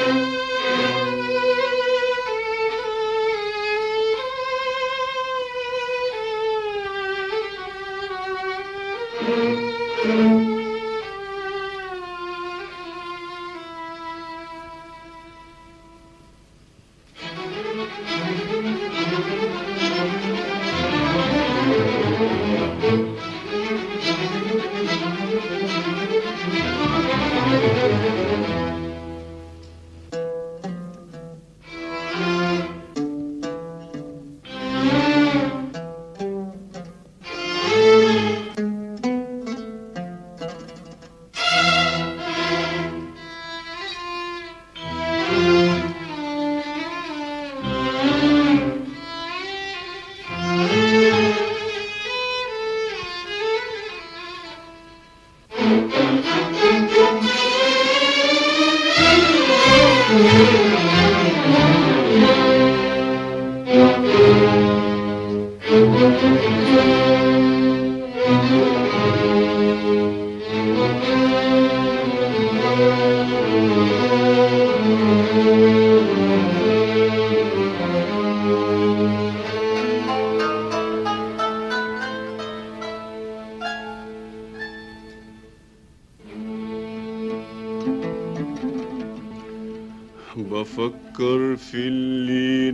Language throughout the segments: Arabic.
بفكر في اللي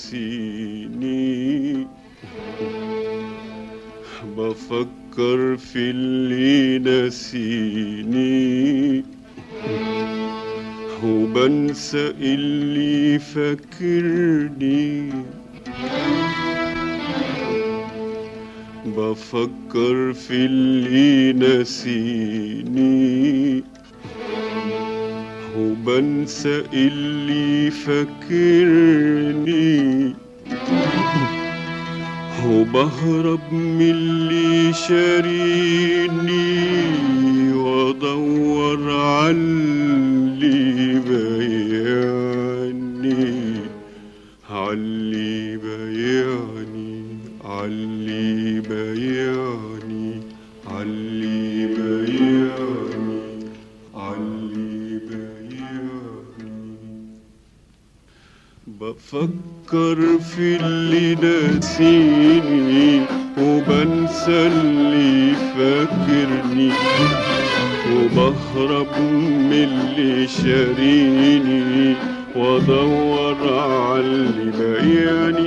نسيني، بفكر في اللي نسيني، وبنسى اللي فاكرني. بفكر في اللي نسيني، وبنسى اللي فاكرني، وبهرب من اللي شاريني، وادور على اللي بيعني، عاللي بيعني، عاللي بيعني، عاللي بيعني، عاللي بيعني. بفكر في اللي ناسيني، وبنسى اللي فاكرني، وبهرب من اللي شاريني، وادور على اللي بيعني.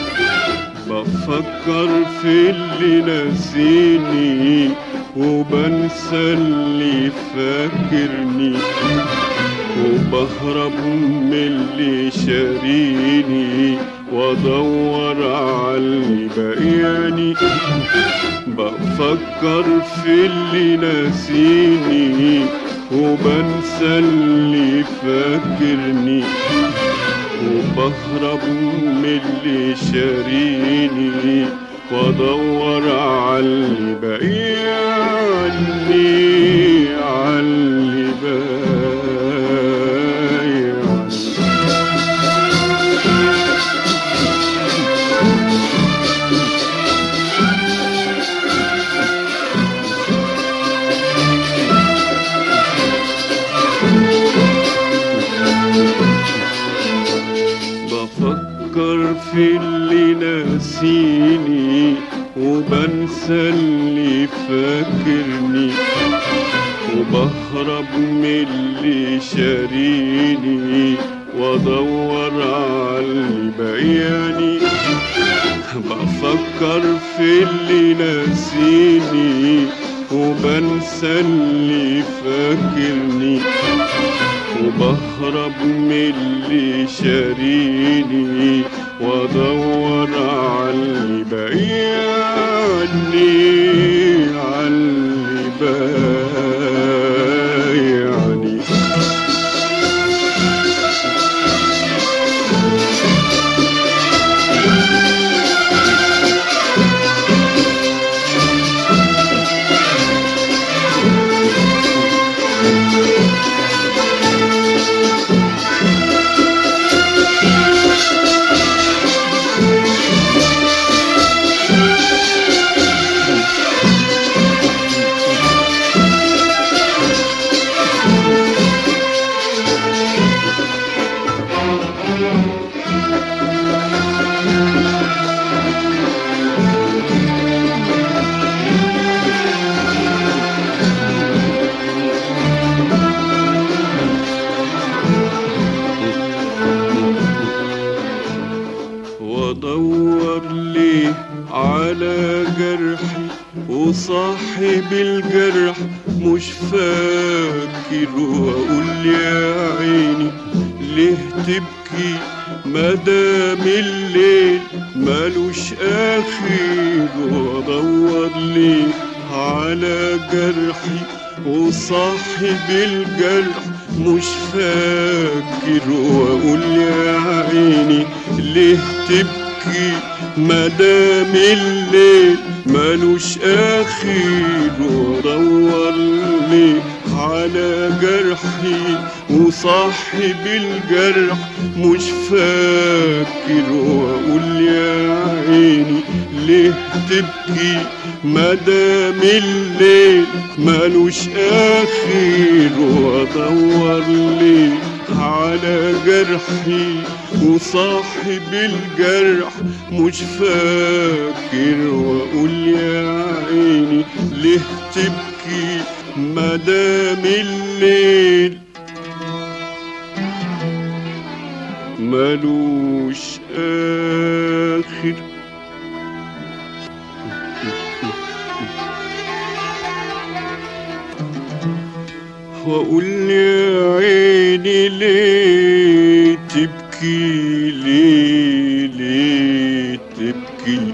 بفكر في اللي ناسيني، وبنسى اللي فاكرني، وبهرب من اللي شاريني، وادور على اللي بيعني. بفكر في اللي ناسيني، وبنسى اللي فاكرني، وبهرب من اللي شاريني، وادور على اللي بيعني، على اللي بيعني. بفكر في اللي ناسيني، وبنسى اللي فاكرني، وبهرب من اللي شاريني، وادور على اللي بيعني. بفكر في اللي ناسيني، وبنسى اللي فاكرني، وبهرب من اللي شاريني، وادور على اللي بيعني، على اللي بيعني. وصاحب الجرح مش فاكر، واقول يا عيني ليه تبكي مدام الليل مالوش اخر، وادور ليه على جرحي وصاحب الجرح مش فاكر، واقول يا عيني ليه تبكي مدام الليل مالوش اخر، وادور ليه على جرحي وصاحب الجرح مش فاكر، واقول يا عيني ليه تبكي مدام الليل مالوش اخر، وادور ليه على جرحي وصاحب الجرح مش فاكر، واقول يا عيني ليه تبكي مدام الليل مالوش آخر. واقول يا عيني ليه تبكي، ليه تبكي،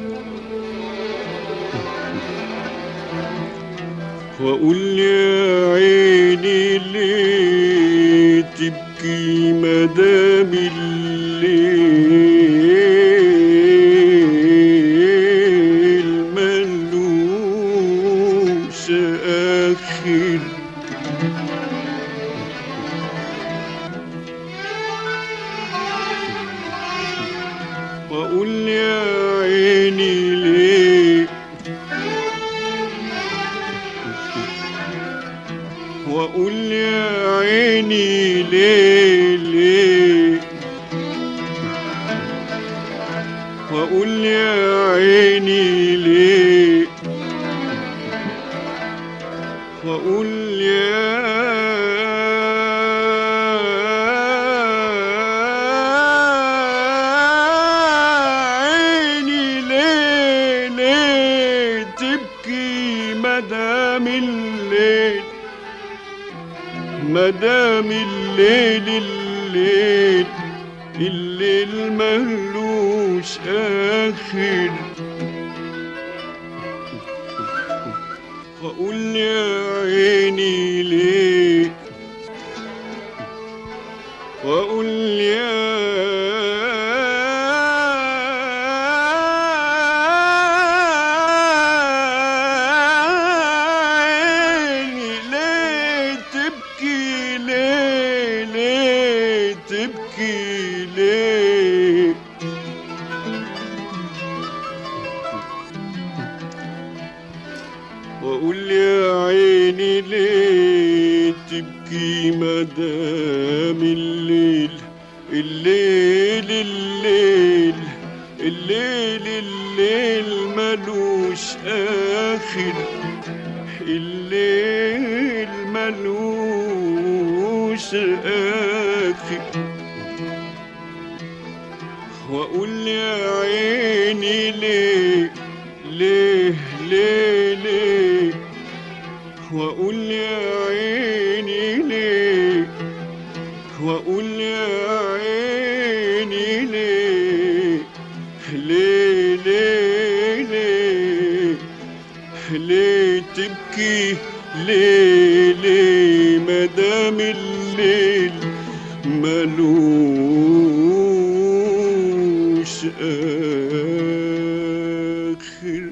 واقول يا عيني ليه تبكي مدام الليل ملوش اخر. واقول يا عيني ليه، واقول يا عيني ليه، واقول يا عيني ليه، واقول يا عيني ليه تبكي مدام الليل، مدام الليل الليل ملوش آخر. واقول يا عيني ليه، واقول يا عيني ليه تبكي، ليه تبكي ليه، واقول يا عيني ليه تبكي مدام الليل الليل ملوش آخر، الليل ملوش آخر. واقول يا عيني ليه واقول يا عيني ليه، واقول يا عيني ليه تبكي، ليه مدام الليل ملوش آخر.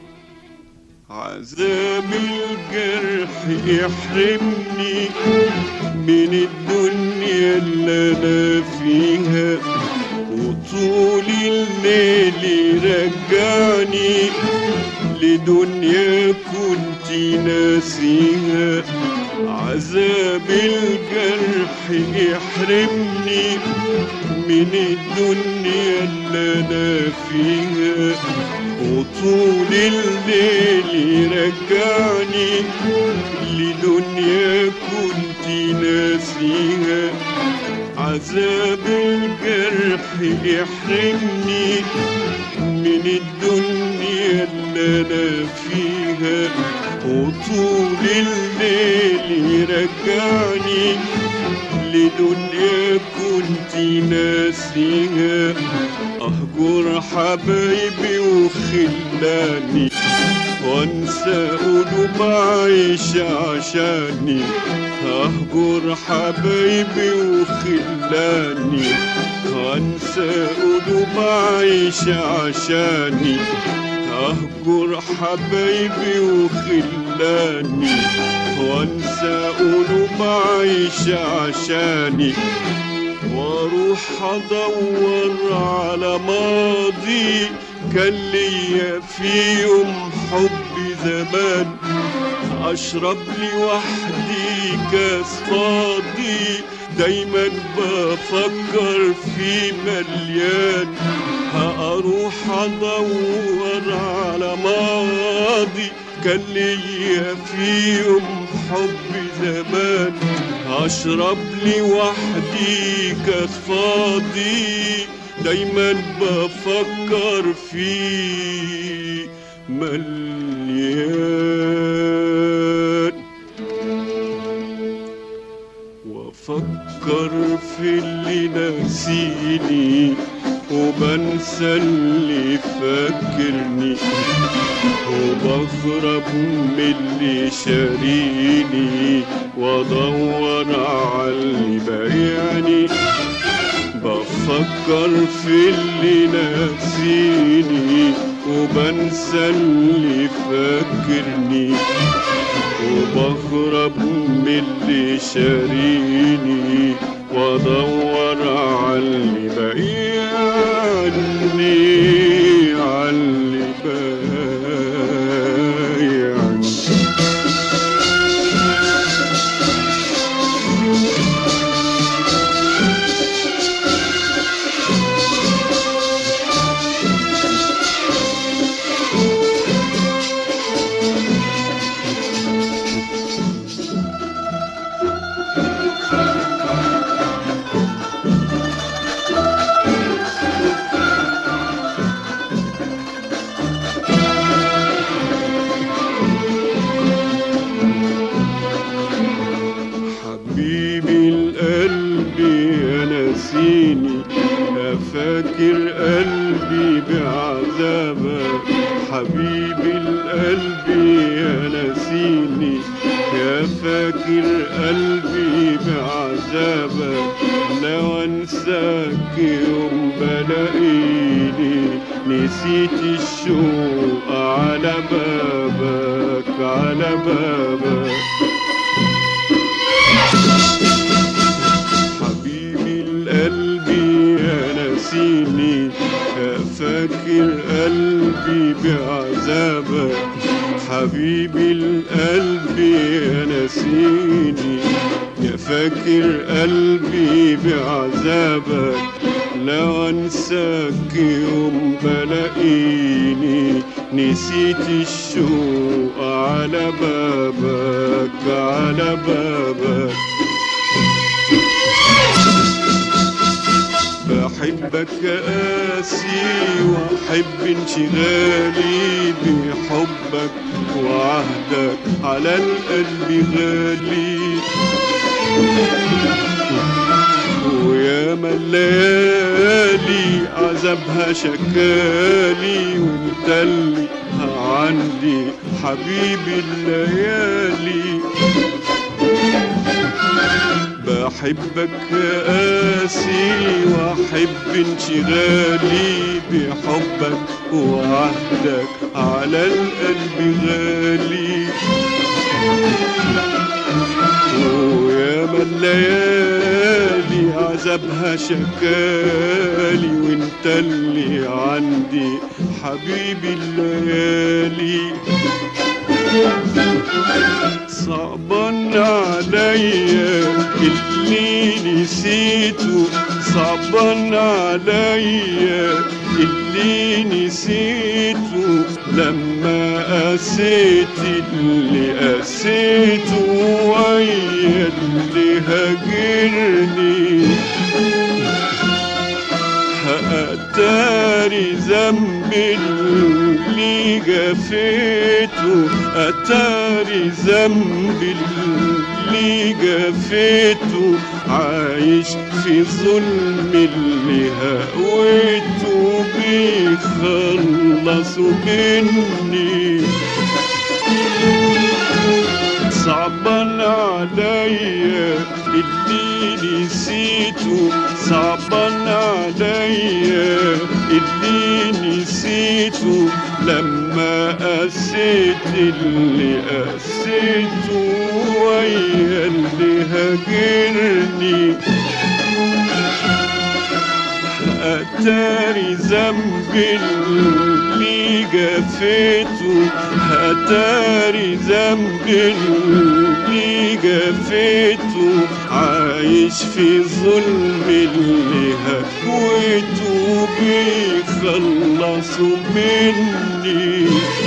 عذاب الجرح يحرمني من الدنيا اللي انا فيها، وطول الليل يرجعني لدنيا كنت ناسيها. عذاب الجرح يحرمني من الدنيا اللي انا فيها، وطول الليل يرجعني لدنيا كنت ناسيها. عذاب الجرح يحرمني من الدنيا اللي انا فيها، وطول الليل يرجعني لدنيا كنت ناسيها. أهجر حبايبي وخلاني وانسى قلوب عايش عشاني. أهجر حبايبي وخلاني وانسى قلوب عايش عشاني. أهجر حبايبي وخلاني وانسى قلوب عايش عشاني. واروح ادور على ماضي كان ليا في يوم حب زمان. اشرب لي وحدي كاس فاضي دايما بفكر في مليان. هاروح ادور على ماضي كان ليا في يوم حب زمان. اشرب لي وحدي كاس فاضي دايما بفكر في مليان. وافكر في اللي ناسيني وبنسى اللي فاكرني. وبهرب من اللي شاريني وادور على اللي بايعني. بفكر في اللي ناسيني وبنسى اللي فاكرني. وبهرب من اللي شاريني وادور على اللي بايعني. على اللي بايعني. فاكر قلبي بعذابك. حبيبي القلب يا ناسيني يا فاكر قلبي بعذابك. لو انساك يوم بلاقيني نسيت الشوق على بابك على بابك. فاكر قلبي بعذابك. حبيبي القلب يا ناسيني يا فاكر قلبي بعذابك. لو انساك يوم بلاقيني نسيت الشوق على بابك على بابك. بحبك قاسي واحب انشغالي بحبك وعهدك على القلب غالي. وياما الليالي عذابها شكالي وانت اللي عندي حبيبي الليالي. بحبك قاسي واحب انشغالي بحبك وعهدك على القلب غالي. وياما الليالي عذابها شكالي وانت اللي عندي حبيبي الليالي. صعبان عليا اللي نسيته. صعبان عليا اللي نسيته لما قاسيت اللي قاسيته ويا اللي هاجرني. أتاري ذنب اللي جفيته، أتاري ذنب اللي جفيته، عايش في ظلم اللي هويته، بيخلصوا مني. صعبان عليا اللي نسيته، صعبان عليا اللي نسيته، لما قسيت اللي قسيته ويا اللي هاجرني. أتاري ذنب اللي جفيته، أتاري ذنب اللي جفيته، عايش في ظلم اللي هويته، بيخلصوا مني.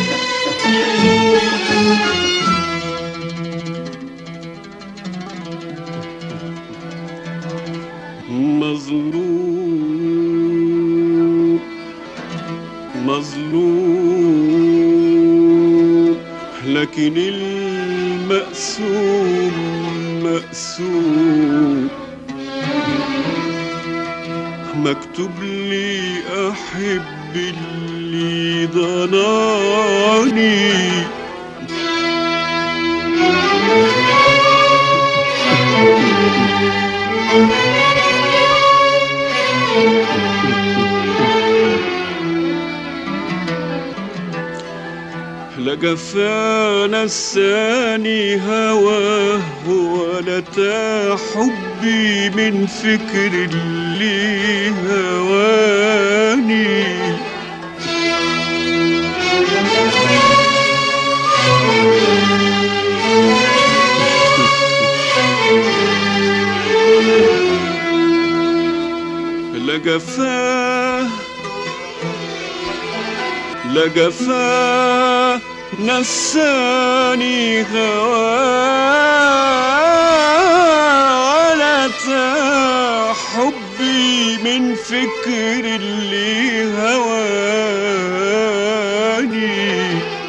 مظلوم مظلوم، لكن المقسوم مقسوم، مكتوب لي أحب اللي ضناني. لا جفا نساني هواه ولا تا حبي من فكر اللي هواني. لا جفاه لا جفا نساني هواه ولا تا حبي من فكر اللي هواني.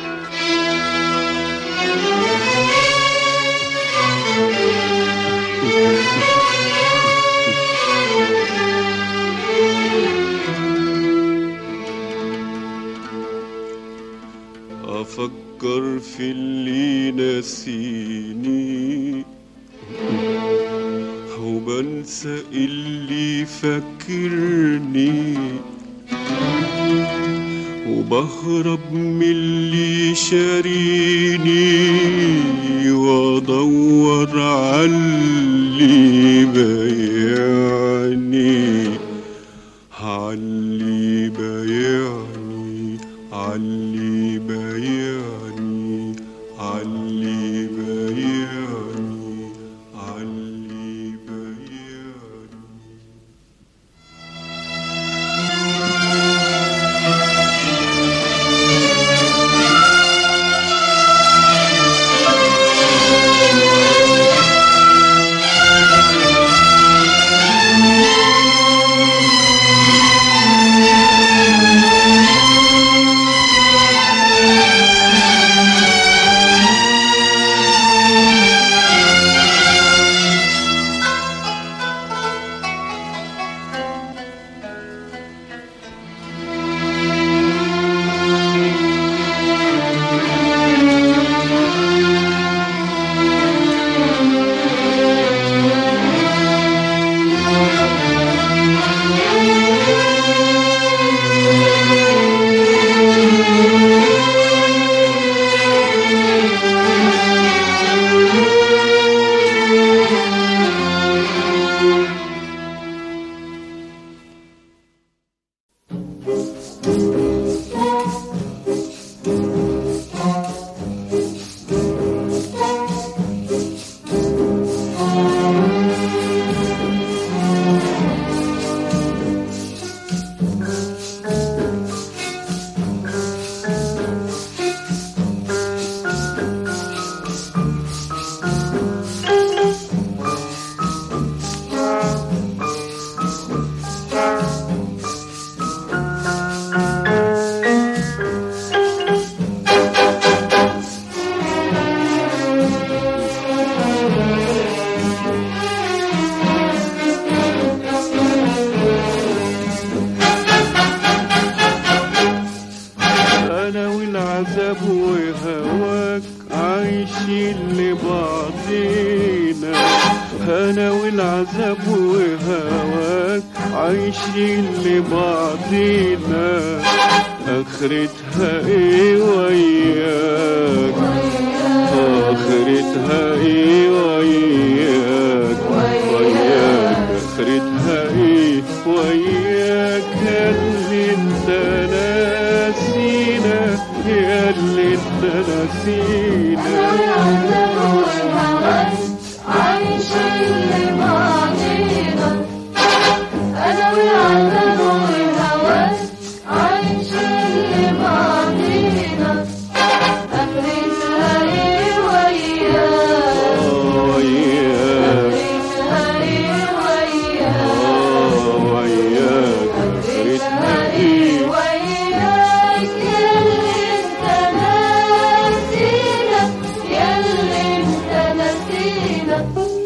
أفكر في اللي ناسيني وبنسى اللي فاكرني، وبهرب من اللي شاريني، وادور على اللي بايعني، عاللي بايعني، عاللي بايعني، عاللي بايعني، عاللي بايعني. عايشين لبعضينا آخرتها ايه وياك؟ آخرتها ايه وياك؟ آخرتها ايه وياك؟ ياللي انت ناسينا، ياللي انت ناسينا. عايشين لبعضينا أنا والعذاب والهوان، عايشين لبعضينا آخرتها إيه وياك؟ آخرتها إيه وياك؟ آخرتها إيه وياك؟ ياللي انت ناسينا، ياللي انت ناسينا.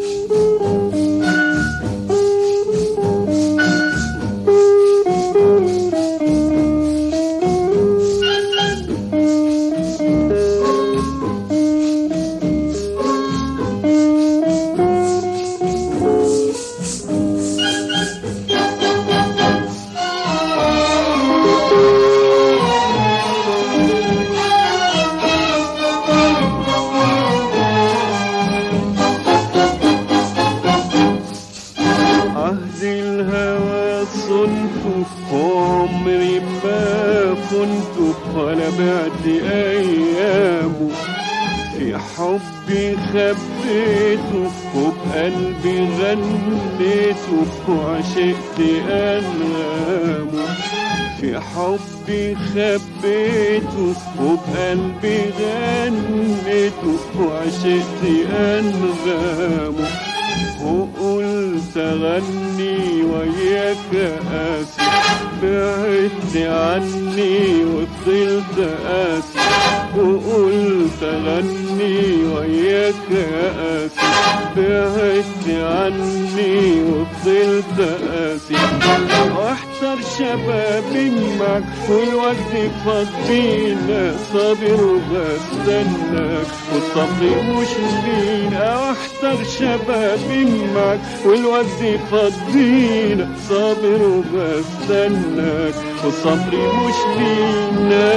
عهد الهوى صنته وعمري ما خنته ولا بعت أيامه، في حبي خبيته وبقلبي غنيته وعشقت أنغامه، في حبي خبيته وبقلبي غنيته وعشقت أنغامه، وقلت أغني وياك قاسي بعدت عني وفضلت قاسي، وقلت أغني وياك قاسي بعدت عني وفضلت قاسي، واحتر شبابي معك والوقت فضينا صابر وبستناك والصبر مش لينا، واحتر شبابي معك والوقت فضينا صابر وبستناك والصبر مش لينا.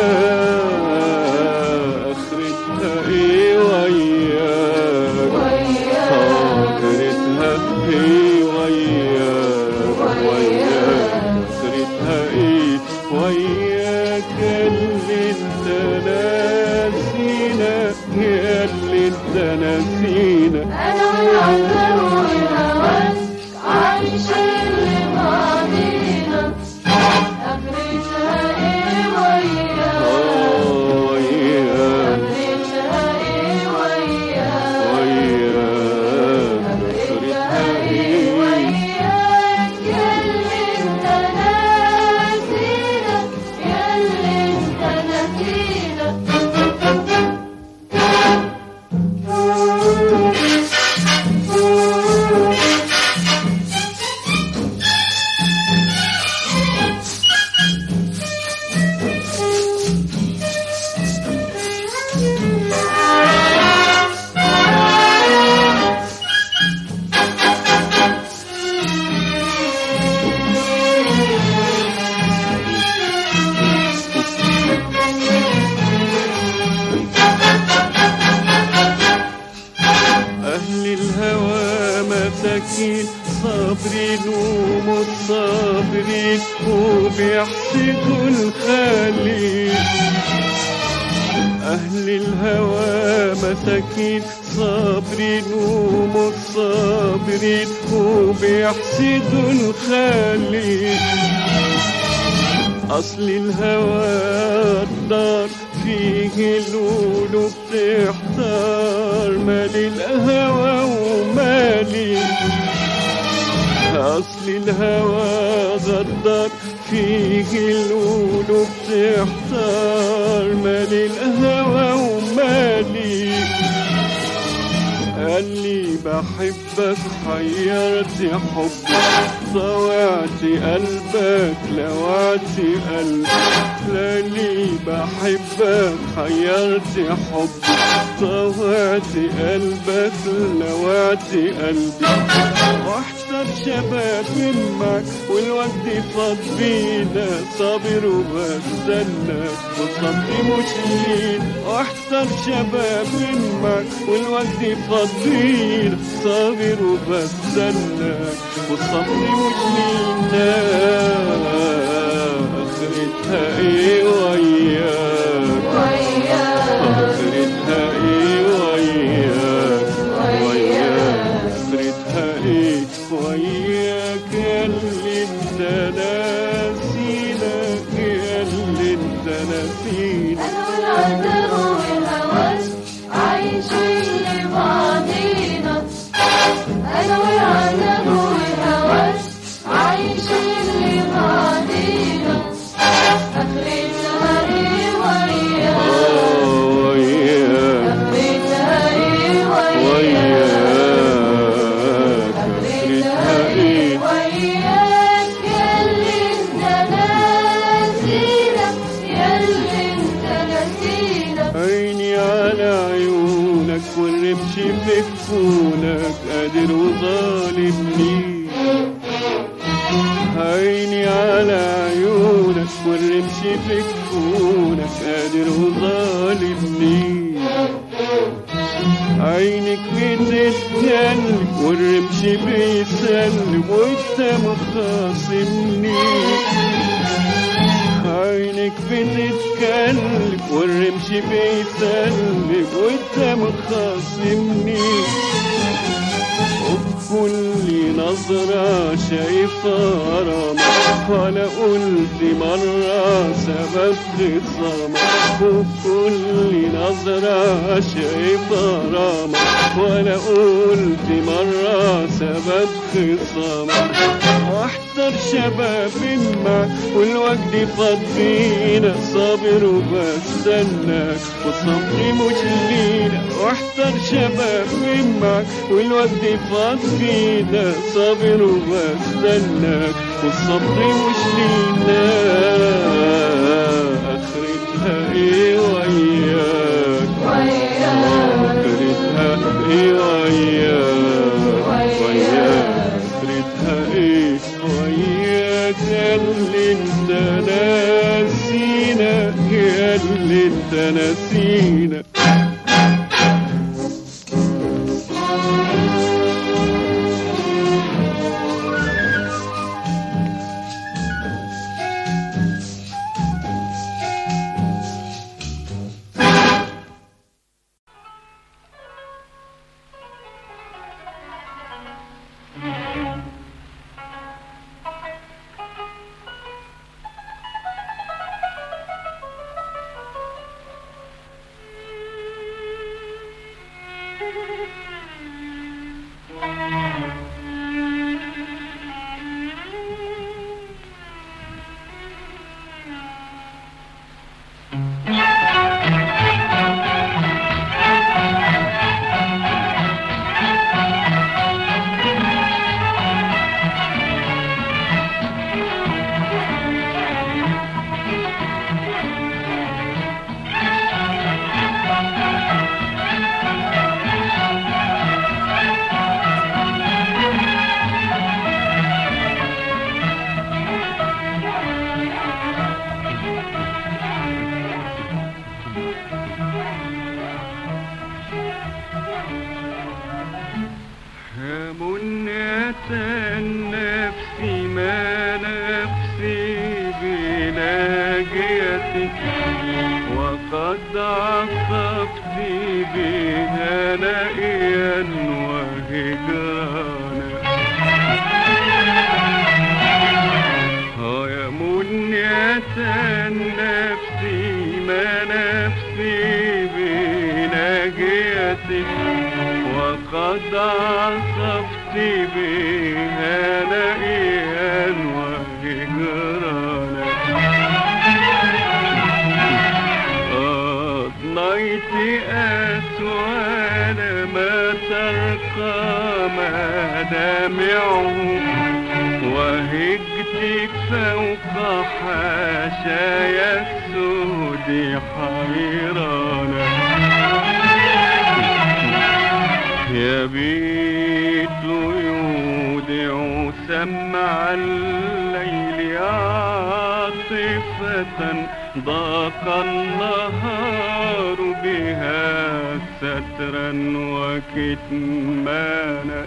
آخرتها ايه وياك؟ آخرتها ايه وياك؟ آخرتها ايه وياك؟ اللي انت ناسينا، اللي انت ناسينا. أنا والعذاب والهوان عايشين لبعضينا آخرتها إيه وياك؟ آخرتها إيه وياك؟ آخرتها إيه وياك؟ ياللي انت ناسينا، ياللي انت ناسينا. أهل الهوى مساكين صابرين ومتصابرين وبيحسدوا الخالق، أهل الهوى مساكين صابرين ومتصابرين وبيحسدوا الخالق، أصل الهوى الدار فيه القلوب تحتار، مالي الهوى ومالي، أصل الهوى غدار فيه القلوب تحتار، مالي الهوى ومالي، قال لي بحبك حيرت حبك طوعت قلبك لوعت قلبك، لاني بحبك حيرت حبك طوعت قلبك لوعت قلبي، واحضر شباب معك والوقت فاض بينا صابر وبستنى والصبر مش لين. واحضر شباب معك والوقت فاض بينا صابر وبستنى والصبر مش لينا. اخرتها ايه وياك اخرتها ايه وياك اخرتها ايه وياك ياللي انت ناسينا ياللي انت ناسينا. انا والعذاب والهوس عايشين لبعضينا. انا والعذاب والهوس عايشين لبعضينا. اخرتها ايه وياك اخرتها ايه وياك اخرتها ايه وياك ياللي انت ناسينا ياللي انت ناسينا. عيني على عيونك والرمش في كفونك قادر وظالمني. عيني على عيونك والرمش في كفونك قادر وظالمني. عينك بتتكلم والرمش بيسلم وانت مخاصمني. عينك بتتكلم والرمش بيسلم وانت مخاصمني. وبكل نظرة شايفة غرامة ولا قلت مرة سبب خصامة. وبكل نظرة شايفة غرامة ولا قلت مرة سبب خصامة. واحضر شباب معك والوقت فاض بينا صابر وبستناك والصبر مش لينا. واحضر شباب معك والوقت فاض بينا صابر وبستناك والصبر مش لينا. اخرتها ايه وياك اخرتها ايه وياك اخرتها ايه وياك ياللي انت ناسينا ياللي انت ناسينا. نفسي ما نفسي بلاجيتك وقد عصفت بها نائيا وهجرانا. يا منية نفسي ما نفسي بلاجيتك وقد عصفت بها نائيا وهجرانا. أضنيت أسوان ما ترقى مدامعه وهجتك فوق حاشايا السود حيرانا. يبيت يودع سمع الليل عاطفة ضاق النهار بها سترا وكتمانا.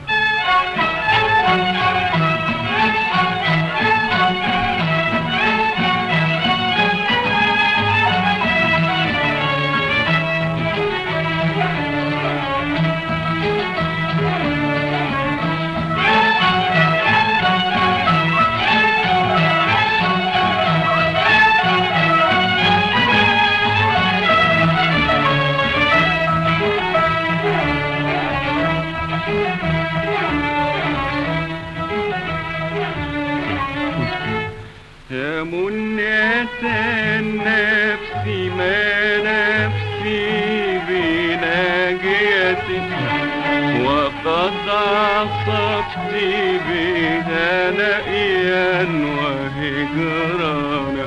يا منية النفس ما نفسي بناجيتي وقد عصفت بها نائيا وهجرانا.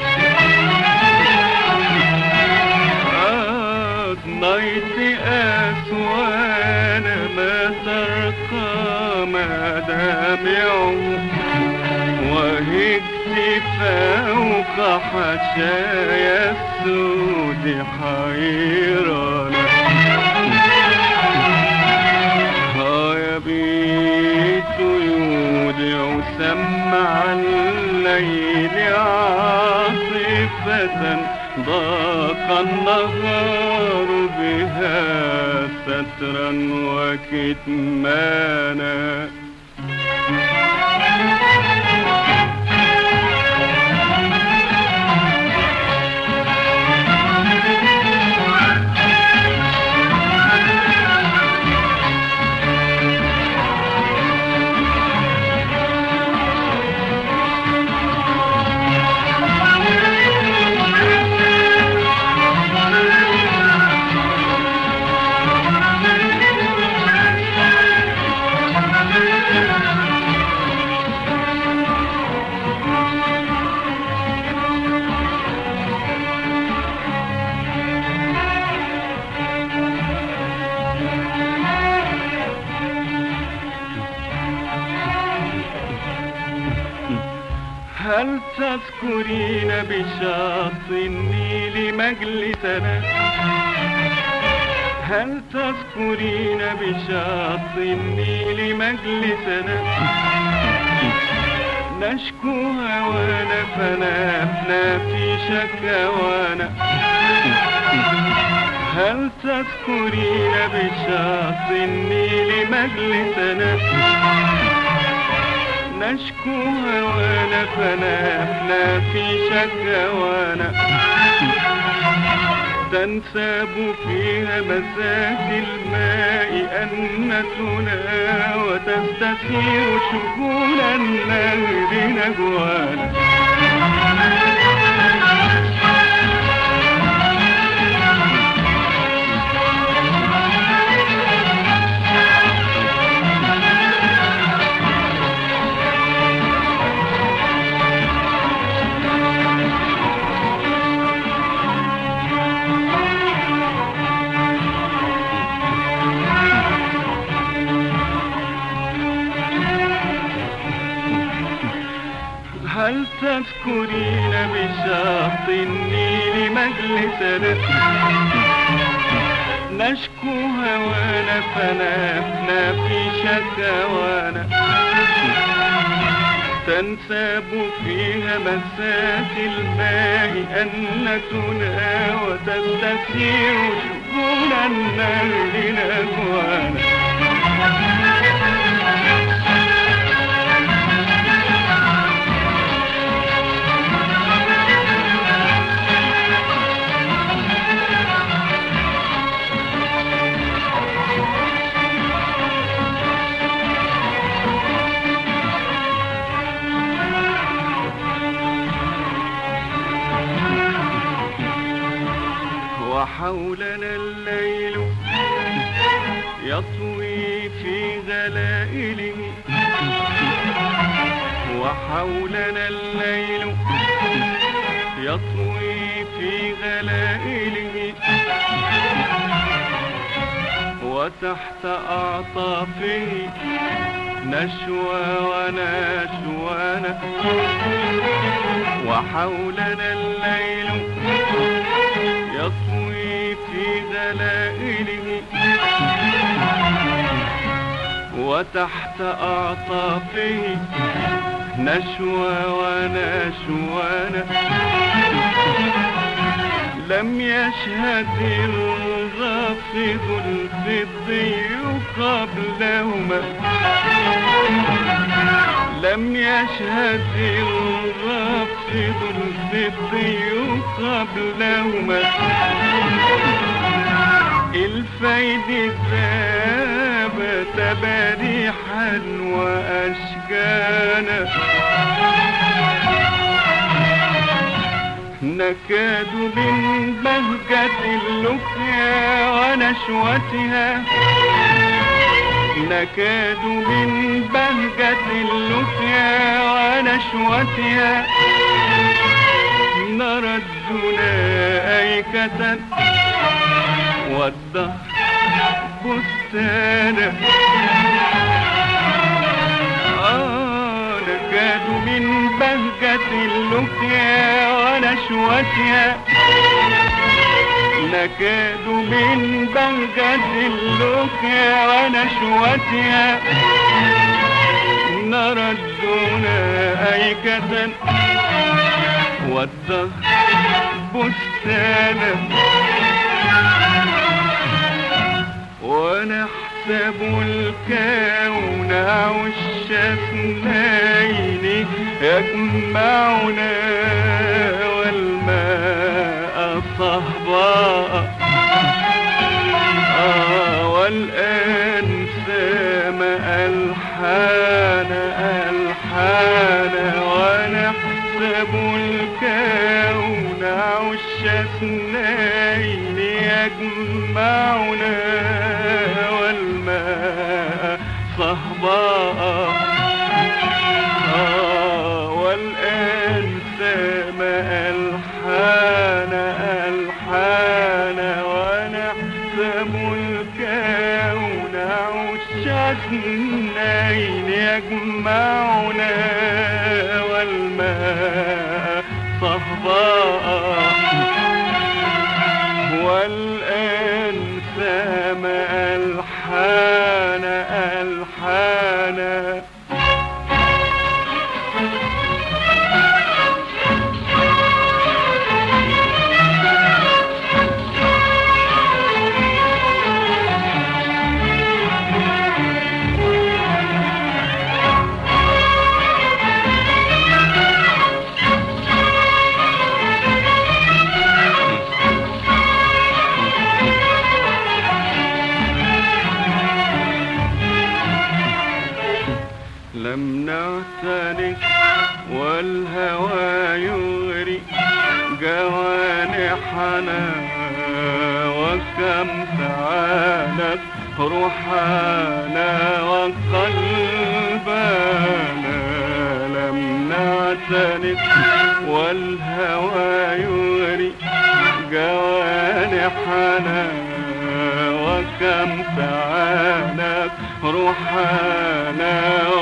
أضنيت أسوان ما ترقى مدامعه وهجت فوق حشايا السود حيرانا. يبيت يودع سمع الليل عاصفة ضاق النهار بها سترا وكتمانا. هل تذكرين بشاط النيل مجلسنا؟ هل تذكرين بشاط النيل مجلسنا؟ نشكو هوانا فنفنا في شكوانا. هل تذكرين بشاط النيل مجلسنا؟ نشكو هوانا فنفنا في شكوانا. تنساب فيها مساك الماء أنتنا وتستثير شكون النهر نجوانا. هل تذكرين بشاط النيل مجلسنا؟ نشكو هوانا فنفنا في شكوانا. تنساب فيها مساك الماء أنتنا وتستثير شكون النهر نجوانا. وحولنا الليل يطوي في غلائله. وحولنا الليل يطوي في غلائله. وتحت أعطافه نشوى ونشوانا وحولنا الليل يطوي في دلائله وتحت أعطافه نشوى ونشوانا لم يشهد الغافض الفضي قبلهما لم يشهد الغافض الفضي قبلهما الفيد ذاب تباريحا وأشجانا نكاد من بهجة اللقيا ونشوتها نكاد من بهجة اللقيا ونشوتها نرى الدنا أيكة والدهر بستانا نكاد من بهجة اللقيا ونشوتها نكاد من بهجة اللقيا ونشوتها نرى الدنا أيكة والدهر بستانا ونحسب الكون عش اثنين يجمعنا والماء صهباء والآن سام ألحان ونحسب الكون عش اثنين يجمعنا والماء صهباء والآن سام ألحان ونحسب الكون عش اثنين يجمعنا والماء صهباء والآن سام ألحان لم نعتنق والهوى يغري جوانحنا وكم تعانت روحنا وقلبنا لم نعتنق والهوى يغري جوانحنا وكم تعانت روحنا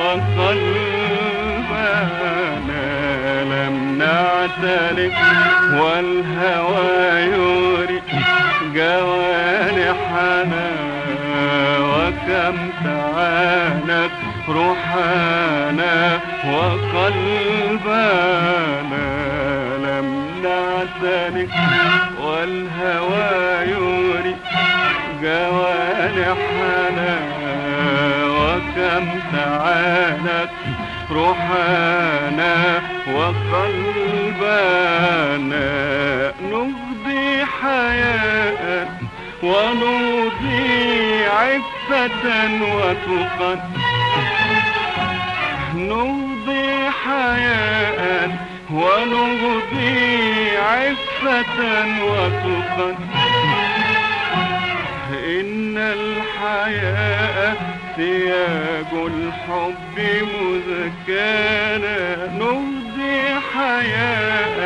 وقلبنا لم نعترف والهوى يوري جوانحنا وكم تعانت روحنا وقلبنا لم نعترف والهوى يوري جوانحنا وكم تعانت روحنا وقلبنا نفضي حياء ونضي عفة وتقى نفضي حياء ونفضي عفة وتقى إن الحياء سياج الحب مذكانا نفضي حياء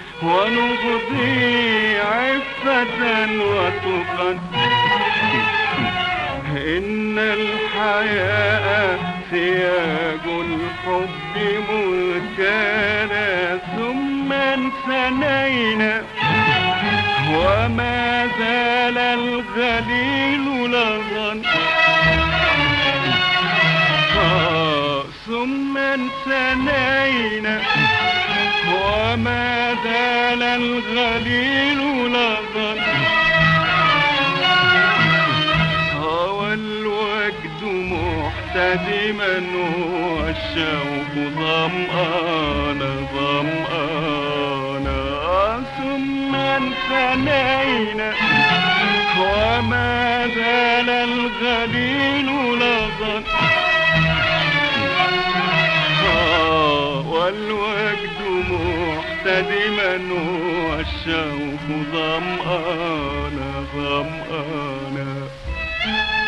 ونفضي عفة وتقى إن الحياء سياج ثم ثنينا وما زال الغليل لظا ثم ثنينا وما زال الغليل لظا والوجد محتدما والشوق ظمآن ثم ثنينا وما زال الغليل لظا والوجد محتدما والشوق ظمآن